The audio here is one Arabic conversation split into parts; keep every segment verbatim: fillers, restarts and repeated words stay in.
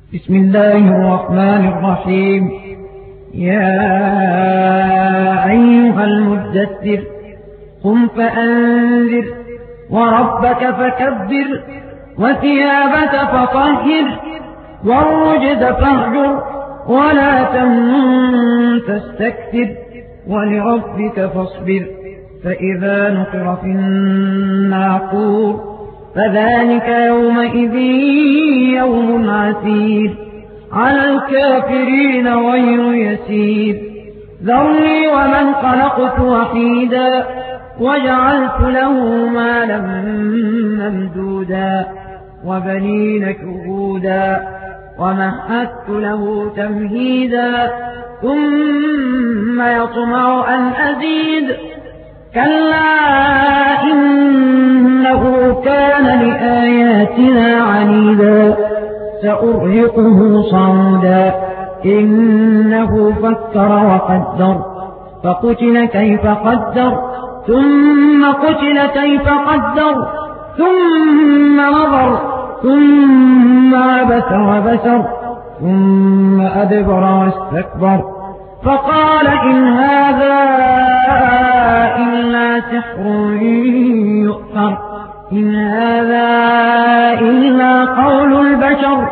بسم الله الرحمن الرحيم. يا أيها المدثر قم فأنذر وربك فكبر وثيابك فطهر والرجز فاهجر ولا تمنن تستكثر ولربك فاصبر فإذا نقر في الناقور فذلك يومئذ يوم عسير على الكافرين غير يسير. ذرني ومن خلقت وحيدا وجعلت له مالا ممدودا وبنين شهودا ومهدت له تمهيدا ثم يطمع أن أزيد كلا إنه كان لآياتنا عنيدا سأرهقه صعودا إنه فكر وقدر فقتل كيف قدر ثم قتل كيف قدر ثم نظر ثم عبس وبسر ثم أدبر واستكبر فقال إن هذا إلا سحر يؤثر إن هذا إلا قول البشر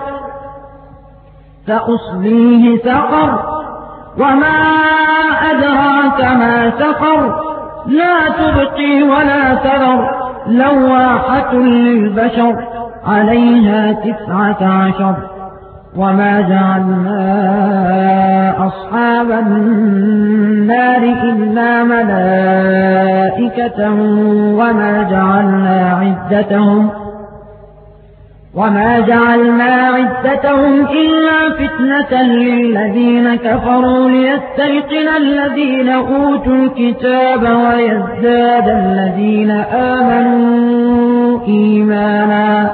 سأصليه سقر وما أدراك ما سقر لا تبقي ولا تذر لواحة للبشر عليها تسعة عشر وما جعلنا أصحاب النار إلا ملائكة وما جعلنا عدتهم وما جعلنا عدتهم إلا فتنة للذين كفروا ليستيقن الذين أوتوا الكتاب ويزداد الذين آمنوا إيمانا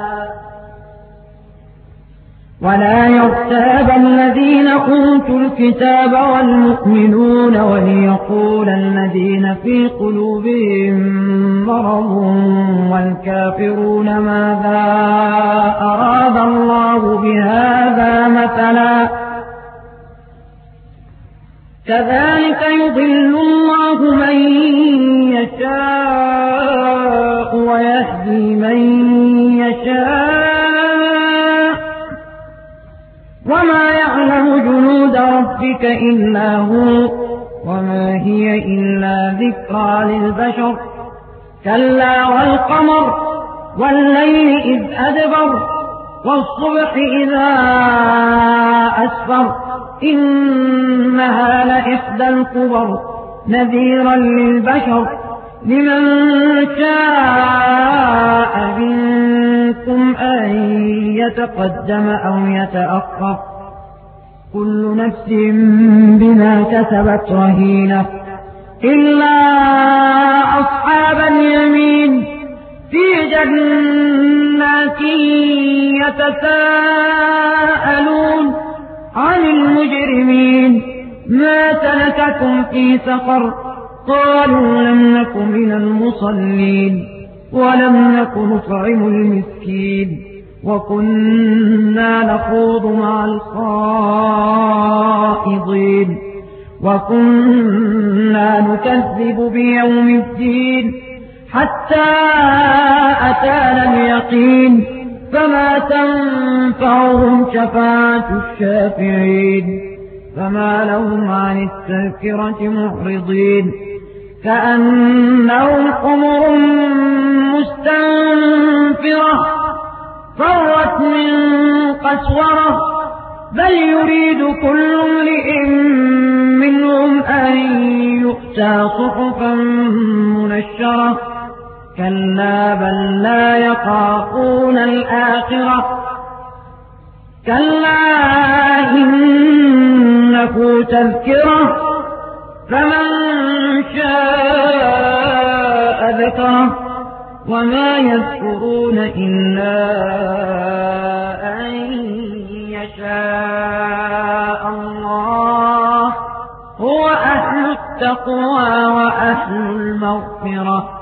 ولا يرتاب الذين أوتوا الكتاب والمؤمنون وليقول الذين في قلوبهم مرض والكافرون ماذا أراد الله بهذا مثلا كذلك يضل الله من يشاء ويهدي من يشاء وما يعلم جنود ربك إلا هو وما هي إلا ذكرى للبشر كلا والقمر والليل إذ أدبر والصبح إذا أسفر إنها لإحدى الكبر نذيرا للبشر لمن شاء منكم أن يتقدم أو يتأخر كل نفس بما كسبت رهينة إلا أصحاب اليمين في جنات يتساءلون عن المجرمين ما سلككم في سقر قالوا لم نك من المصلين ولم نك نطعم المسكين وكنا نخوض مع الخائضين وكنا نكذب بيوم الدين حتى أتانا اليقين فما تنفعهم شفاعة الشافعين فما لهم عن التذكرة معرضين كأنهم حمر مستنفرة فرت من قسورة بل يريد كل امرئ منهم أن يؤتى صحفا منشرة كلا بل لا يخافون الآخرة كلا إنه تذكرة فمن شاء ذكره وما يذكرون إلا أن يشاء الله هو أهل التقوى وأهل المغفرة